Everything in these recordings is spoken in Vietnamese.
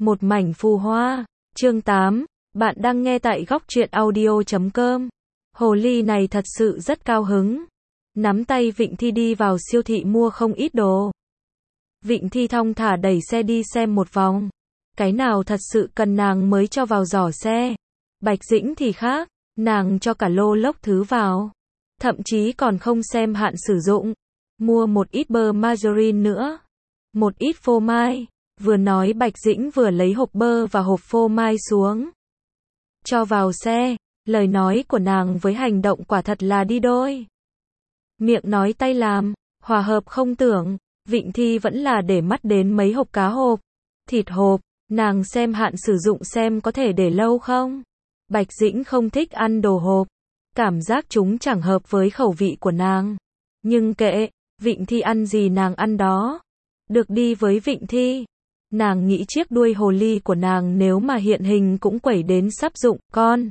Một mảnh phù hoa. Chương 8. Bạn đang nghe tại góc truyện audio.com. Hồ ly này thật sự rất cao hứng. Nắm tay Vịnh Thi đi vào siêu thị mua không ít đồ. Vịnh Thi thong thả đẩy xe đi xem một vòng. Cái nào thật sự cần nàng mới cho vào giỏ xe. Bạch Dĩnh thì khác, nàng cho cả lô lốc thứ vào. Thậm chí còn không xem hạn sử dụng. Mua một ít bơ margarine nữa. Một ít phô mai. Vừa nói Bạch Dĩnh vừa lấy hộp bơ và hộp phô mai xuống. Cho vào xe. Lời nói của nàng với hành động quả thật là đi đôi. Miệng nói tay làm, hòa hợp không tưởng. Vịnh Thi vẫn là để mắt đến mấy hộp cá hộp, thịt hộp. Nàng xem hạn sử dụng xem có thể để lâu không. Bạch Dĩnh không thích ăn đồ hộp. Cảm giác chúng chẳng hợp với khẩu vị của nàng. Nhưng kệ, Vịnh Thi ăn gì nàng ăn đó. Được đi với Vịnh Thi. Nàng nghĩ chiếc đuôi hồ ly của nàng nếu mà hiện hình cũng quẩy đến sắp dụng, con.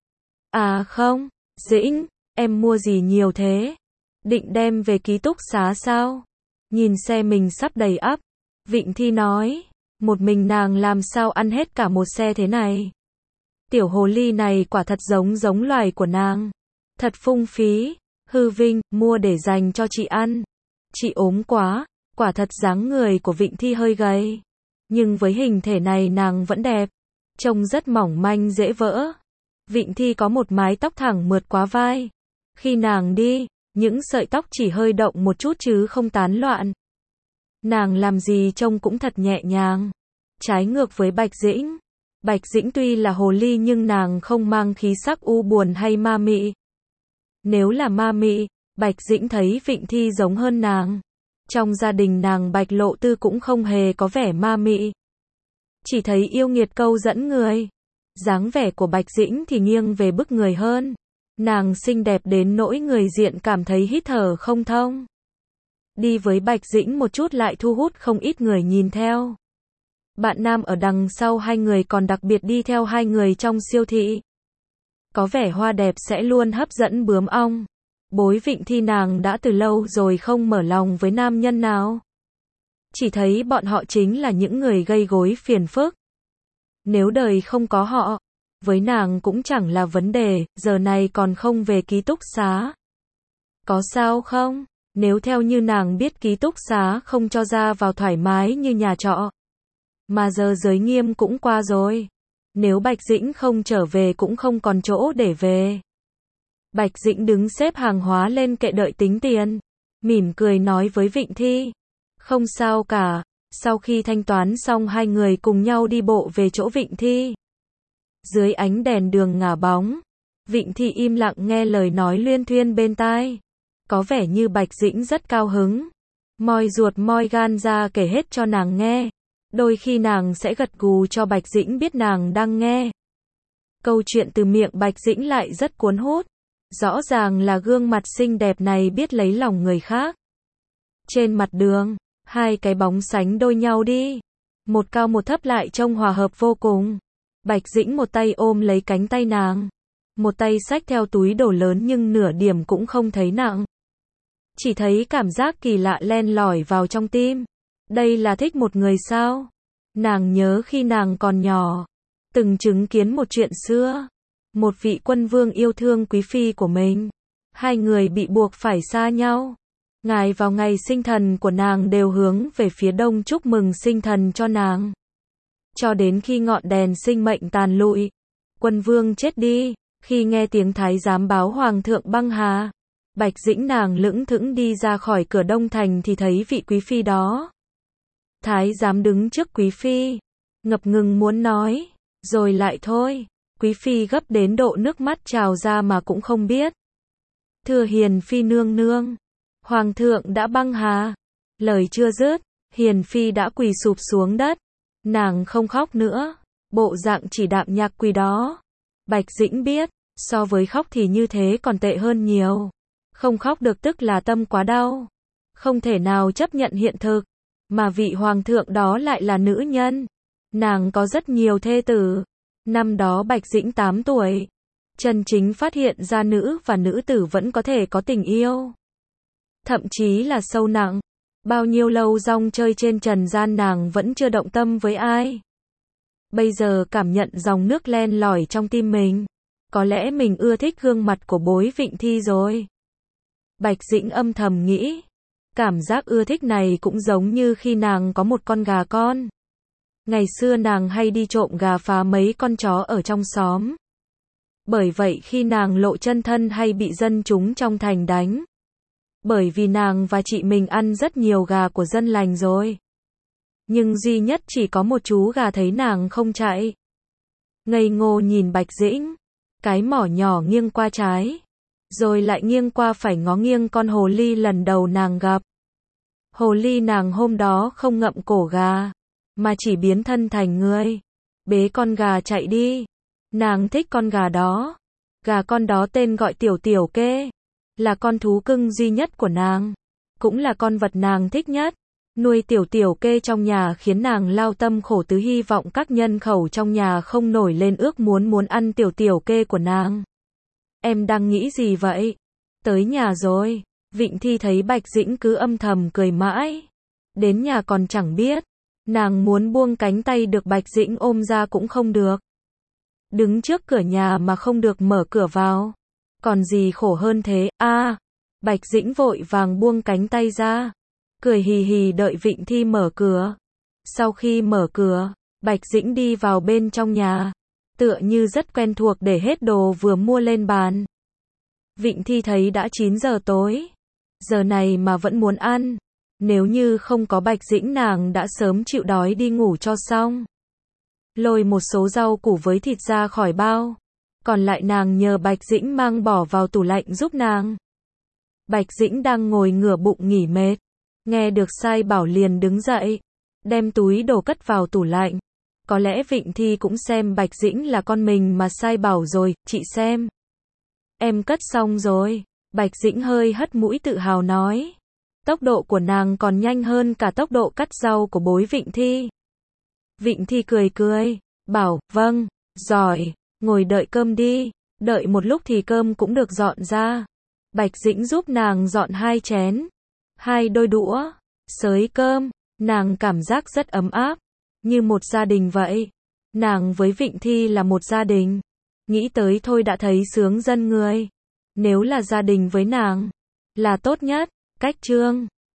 À không, Dĩnh, em mua gì nhiều thế? Định đem về ký túc xá sao? Nhìn xe mình sắp đầy ắp. Vịnh Thi nói, một mình nàng làm sao ăn hết cả một xe thế này? Tiểu hồ ly này quả thật giống loài của nàng. Thật phung phí, hư vinh, mua để dành cho chị ăn. Chị ốm quá, quả thật dáng người của Vịnh Thi hơi gầy. Nhưng với hình thể này nàng vẫn đẹp. Trông rất mỏng manh dễ vỡ. Vịnh Thi có một mái tóc thẳng mượt quá vai. Khi nàng đi, những sợi tóc chỉ hơi động một chút chứ không tán loạn. Nàng làm gì trông cũng thật nhẹ nhàng. Trái ngược với Bạch Dĩnh. Bạch Dĩnh tuy là hồ ly nhưng nàng không mang khí sắc u buồn hay ma mị. Nếu là ma mị, Bạch Dĩnh thấy Vịnh Thi giống hơn nàng. Trong gia đình nàng Bạch Lộ Tư cũng không hề có vẻ ma mị. Chỉ thấy yêu nghiệt câu dẫn người. Dáng vẻ của Bạch Dĩnh thì nghiêng về bức người hơn. Nàng xinh đẹp đến nỗi người diện cảm thấy hít thở không thông. Đi với Bạch Dĩnh một chút lại thu hút không ít người nhìn theo. Bạn nam ở đằng sau hai người còn đặc biệt đi theo hai người trong siêu thị. Có vẻ hoa đẹp sẽ luôn hấp dẫn bướm ong. Bối Vịnh Thi nàng đã từ lâu rồi không mở lòng với nam nhân nào. Chỉ thấy bọn họ chính là những người gây gối phiền phức. Nếu đời không có họ, với nàng cũng chẳng là vấn đề, giờ này còn không về ký túc xá. Có sao không? Nếu theo như nàng biết ký túc xá không cho ra vào thoải mái như nhà trọ. Mà giờ giới nghiêm cũng qua rồi. Nếu Bạch Dĩnh không trở về cũng không còn chỗ để về. Bạch Dĩnh đứng xếp hàng hóa lên kệ đợi tính tiền. Mỉm cười nói với Vịnh Thi. Không sao cả. Sau khi thanh toán xong hai người cùng nhau đi bộ về chỗ Vịnh Thi. Dưới ánh đèn đường ngả bóng. Vịnh Thi im lặng nghe lời nói luyên thuyên bên tai. Có vẻ như Bạch Dĩnh rất cao hứng. Moi ruột moi gan ra kể hết cho nàng nghe. Đôi khi nàng sẽ gật gù cho Bạch Dĩnh biết nàng đang nghe. Câu chuyện từ miệng Bạch Dĩnh lại rất cuốn hút. Rõ ràng là gương mặt xinh đẹp này biết lấy lòng người khác. Trên mặt đường, hai cái bóng sánh đôi nhau đi. Một cao một thấp lại trông hòa hợp vô cùng. Bạch Dĩnh một tay ôm lấy cánh tay nàng. Một tay xách theo túi đồ lớn nhưng nửa điểm cũng không thấy nặng. Chỉ thấy cảm giác kỳ lạ len lỏi vào trong tim. Đây là thích một người sao? Nàng nhớ khi nàng còn nhỏ. Từng chứng kiến một chuyện xưa. Một vị quân vương yêu thương quý phi của mình. Hai người bị buộc phải xa nhau. Ngài vào ngày sinh thần của nàng đều hướng về phía đông chúc mừng sinh thần cho nàng. Cho đến khi ngọn đèn sinh mệnh tàn lụi. Quân vương chết đi. Khi nghe tiếng thái giám báo hoàng thượng băng hà. Bạch Dĩnh nàng lững thững đi ra khỏi cửa đông thành thì thấy vị quý phi đó. Thái giám đứng trước quý phi. Ngập ngừng muốn nói. Rồi lại thôi. Quý phi gấp đến độ nước mắt trào ra mà cũng không biết. Thưa hiền phi nương nương. Hoàng thượng đã băng hà. Lời chưa dứt. Hiền phi đã quỳ sụp xuống đất. Nàng không khóc nữa. Bộ dạng chỉ đạm nhạc quỳ đó. Bạch Dĩnh biết. So với khóc thì như thế còn tệ hơn nhiều. Không khóc được tức là tâm quá đau. Không thể nào chấp nhận hiện thực. Mà vị hoàng thượng đó lại là nữ nhân. Nàng có rất nhiều thê tử. Năm đó Bạch Dĩnh 8 tuổi. Chân chính phát hiện ra nữ và nữ tử vẫn có thể có tình yêu. Thậm chí là sâu nặng. Bao nhiêu lâu rong chơi trên trần gian nàng vẫn chưa động tâm với ai. Bây giờ cảm nhận dòng nước len lỏi trong tim mình. Có lẽ mình ưa thích gương mặt của bối Vịnh Thi rồi. Bạch Dĩnh âm thầm nghĩ. Cảm giác ưa thích này cũng giống như khi nàng có một con gà con. Ngày xưa nàng hay đi trộm gà phá mấy con chó ở trong xóm. Bởi vậy khi nàng lộ chân thân hay bị dân chúng trong thành đánh. Bởi vì nàng và chị mình ăn rất nhiều gà của dân lành rồi. Nhưng duy nhất chỉ có một chú gà thấy nàng không chạy. Ngây ngô nhìn Bạch Dĩnh. Cái mỏ nhỏ nghiêng qua trái. Rồi lại nghiêng qua phải ngó nghiêng con hồ ly lần đầu nàng gặp. Hồ ly nàng hôm đó không ngậm cổ gà. Mà chỉ biến thân thành người. Bế con gà chạy đi. Nàng thích con gà đó. Gà con đó tên gọi Tiểu Tiểu Kê. Là con thú cưng duy nhất của nàng. Cũng là con vật nàng thích nhất. Nuôi Tiểu Tiểu Kê trong nhà khiến nàng lao tâm khổ tứ, hy vọng các nhân khẩu trong nhà không nổi lên ước muốn ăn Tiểu Tiểu Kê của nàng. Em đang nghĩ gì vậy? Tới nhà rồi. Vịnh Thi thấy Bạch Dĩnh cứ âm thầm cười mãi. Đến nhà còn chẳng biết. Nàng muốn buông cánh tay được Bạch Dĩnh ôm ra cũng không được. Đứng trước cửa nhà mà không được mở cửa vào. Còn gì khổ hơn thế, Bạch Dĩnh vội vàng buông cánh tay ra. Cười hì hì đợi Vịnh Thi mở cửa. Sau khi mở cửa, Bạch Dĩnh đi vào bên trong nhà. Tựa như rất quen thuộc để hết đồ vừa mua lên bàn. Vịnh Thi thấy đã 9 giờ tối. Giờ này mà vẫn muốn ăn. Nếu như không có Bạch Dĩnh nàng đã sớm chịu đói đi ngủ cho xong. Lôi một số rau củ với thịt ra khỏi bao. Còn lại nàng nhờ Bạch Dĩnh mang bỏ vào tủ lạnh giúp nàng. Bạch Dĩnh đang ngồi ngửa bụng nghỉ mệt. Nghe được sai bảo liền đứng dậy. Đem túi đồ cất vào tủ lạnh. Có lẽ Vịnh Thi cũng xem Bạch Dĩnh là con mình mà sai bảo rồi, chị xem. Em cất xong rồi. Bạch Dĩnh hơi hất mũi tự hào nói. Tốc độ của nàng còn nhanh hơn cả tốc độ cắt rau của bối Vịnh Thi. Vịnh Thi cười, bảo, vâng, giỏi, ngồi đợi cơm đi. Đợi một lúc thì cơm cũng được dọn ra. Bạch Dĩnh giúp nàng dọn 2 chén, 2 đôi đũa, xới cơm. Nàng cảm giác rất ấm áp, như một gia đình vậy. Nàng với Vịnh Thi là một gia đình. Nghĩ tới thôi đã thấy sướng dân người. Nếu là gia đình với nàng, là tốt nhất. Cách chương